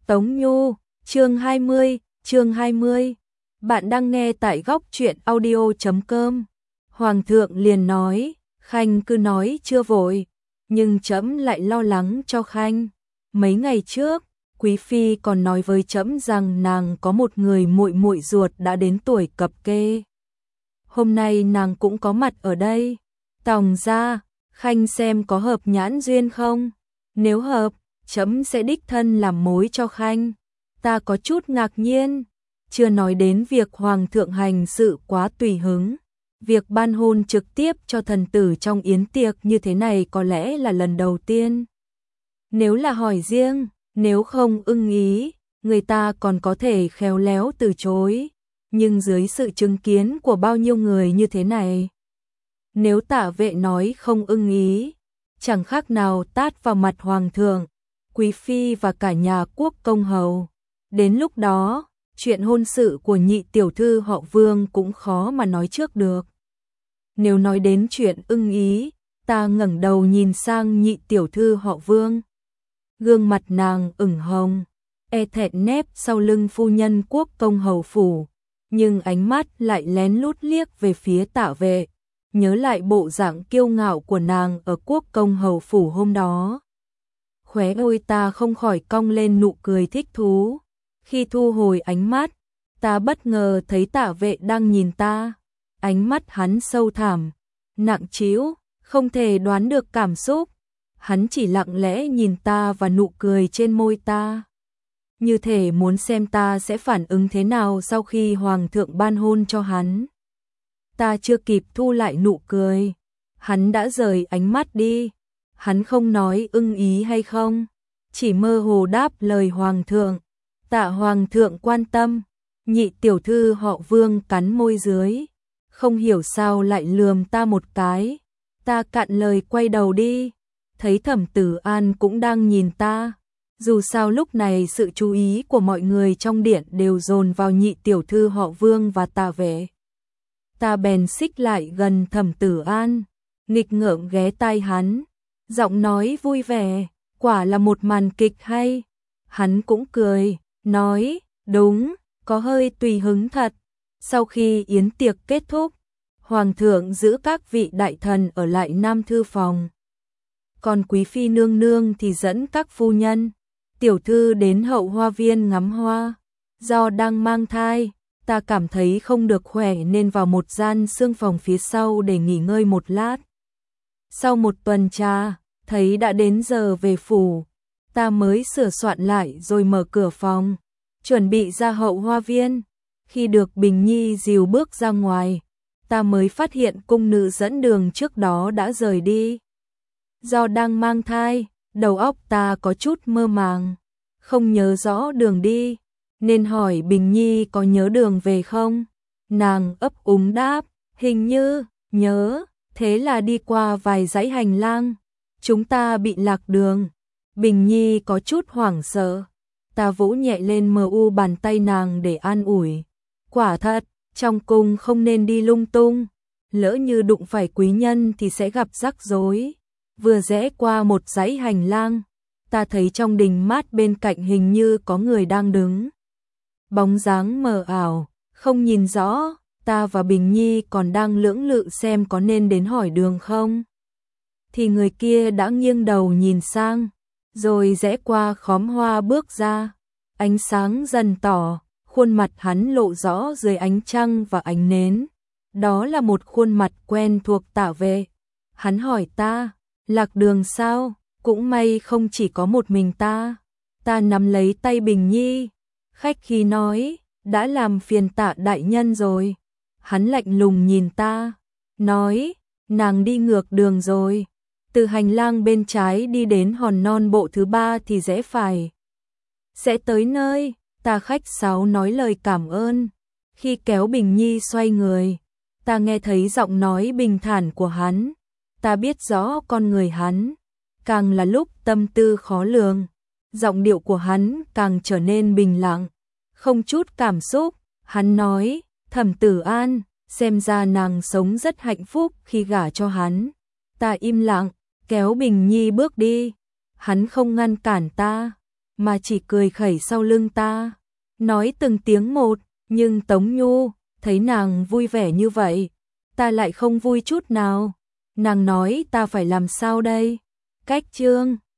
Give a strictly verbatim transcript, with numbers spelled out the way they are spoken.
Tống Nhu, chương hai mươi, chương hai mươi. Bạn đang nghe tại góc truyện audio chấm com. Hoàng thượng liền nói, Khanh cứ nói chưa vội, nhưng trẫm lại lo lắng cho Khanh. Mấy ngày trước, quý phi còn nói với trẫm rằng nàng có một người muội muội ruột đã đến tuổi cập kê. Hôm nay nàng cũng có mặt ở đây. Tòng ra, Khanh xem có hợp nhãn duyên không? Nếu hợp, trẫm sẽ đích thân làm mối cho Khanh. Ta có chút ngạc nhiên, chưa nói đến việc hoàng thượng hành sự quá tùy hứng. Việc ban hôn trực tiếp cho thần tử trong yến tiệc như thế này có lẽ là lần đầu tiên. Nếu là hỏi riêng, nếu không ưng ý, người ta còn có thể khéo léo từ chối. Nhưng dưới sự chứng kiến của bao nhiêu người như thế này, nếu Tạ Vệ nói không ưng ý, chẳng khác nào tát vào mặt hoàng thượng, quý phi và cả nhà quốc công hầu. Đến lúc đó, chuyện hôn sự của nhị tiểu thư họ Vương cũng khó mà nói trước được. Nếu nói đến chuyện ưng ý, ta ngẩng đầu nhìn sang nhị tiểu thư họ Vương. Gương mặt nàng ửng hồng, e thẹn nép sau lưng phu nhân quốc công hầu phủ, nhưng ánh mắt lại lén lút liếc về phía Tạ Vệ, nhớ lại bộ dạng kiêu ngạo của nàng ở quốc công hầu phủ hôm đó. Khóe môi ta không khỏi cong lên nụ cười thích thú. Khi thu hồi ánh mắt, ta bất ngờ thấy Tạ Vệ đang nhìn ta. Ánh mắt hắn sâu thẳm, nặng trĩu, không thể đoán được cảm xúc. Hắn chỉ lặng lẽ nhìn ta và nụ cười trên môi ta, như thể muốn xem ta sẽ phản ứng thế nào sau khi hoàng thượng ban hôn cho hắn. Ta chưa kịp thu lại nụ cười, hắn đã rời ánh mắt đi. Hắn không nói ưng ý hay không, chỉ mơ hồ đáp lời hoàng thượng. Tạ hoàng thượng quan tâm. Nhị tiểu thư họ Vương cắn môi dưới, không hiểu sao lại lườm ta một cái. Ta cạn lời quay đầu đi, thấy Thẩm Tử An cũng đang nhìn ta. Dù sao lúc này sự chú ý của mọi người trong điện đều dồn vào nhị tiểu thư họ Vương và Tạ Vệ. Ta bèn xích lại gần Thẩm Tử An, nghịch ngợm ghé tai hắn, giọng nói vui vẻ, quả là một màn kịch hay. Hắn cũng cười, nói, đúng, có hơi tùy hứng thật. Sau khi yến tiệc kết thúc, hoàng thượng giữ các vị đại thần ở lại Nam thư phòng. Còn quý phi nương nương thì dẫn các phu nhân, tiểu thư đến hậu hoa viên ngắm hoa. Do đang mang thai, ta cảm thấy không được khỏe nên vào một gian xương phòng phía sau để nghỉ ngơi một lát. Sau một tuần trà, thấy đã đến giờ về phủ, ta mới sửa soạn lại rồi mở cửa phòng, chuẩn bị ra hậu hoa viên. Khi được Bình Nhi dìu bước ra ngoài, ta mới phát hiện cung nữ dẫn đường trước đó đã rời đi. Do đang mang thai, đầu óc ta có chút mơ màng, không nhớ rõ đường đi, nên hỏi Bình Nhi có nhớ đường về không. Nàng ấp úng đáp, hình như, nhớ, thế là đi qua vài dãy hành lang, chúng ta bị lạc đường. Bình Nhi có chút hoảng sợ, ta vỗ nhẹ lên mờ u bàn tay nàng để an ủi. Quả thật, trong cung không nên đi lung tung, lỡ như đụng phải quý nhân thì sẽ gặp rắc rối. Vừa rẽ qua một dãy hành lang, ta thấy trong đình mát bên cạnh hình như có người đang đứng. Bóng dáng mờ ảo, không nhìn rõ, ta và Bình Nhi còn đang lưỡng lự xem có nên đến hỏi đường không. Thì người kia đã nghiêng đầu nhìn sang, rồi rẽ qua khóm hoa bước ra. Ánh sáng dần tỏ, khuôn mặt hắn lộ rõ dưới ánh trăng và ánh nến. Đó là một khuôn mặt quen thuộc Tạ Vệ. Hắn hỏi ta, lạc đường sao? Cũng may không chỉ có một mình ta. Ta nắm lấy tay Bình Nhi, khách khí nói, đã làm phiền Tạ đại nhân rồi. Hắn lạnh lùng nhìn ta, nói, nàng đi ngược đường rồi. Từ hành lang bên trái đi đến hòn non bộ thứ ba thì rẽ phải, sẽ tới nơi. Ta khách sáo nói lời cảm ơn. Khi kéo Bình Nhi xoay người, ta nghe thấy giọng nói bình thản của hắn. Ta biết rõ con người hắn, càng là lúc tâm tư khó lường, giọng điệu của hắn càng trở nên bình lặng, không chút cảm xúc. Hắn nói, Thẩm Tử An, xem ra nàng sống rất hạnh phúc khi gả cho hắn. Ta im lặng, kéo Bình Nhi bước đi. Hắn không ngăn cản ta, mà chỉ cười khẩy sau lưng ta, nói từng tiếng một, nhưng Tống Nhu, thấy nàng vui vẻ như vậy, ta lại không vui chút nào. Nàng nói ta phải làm sao đây? Cách Trương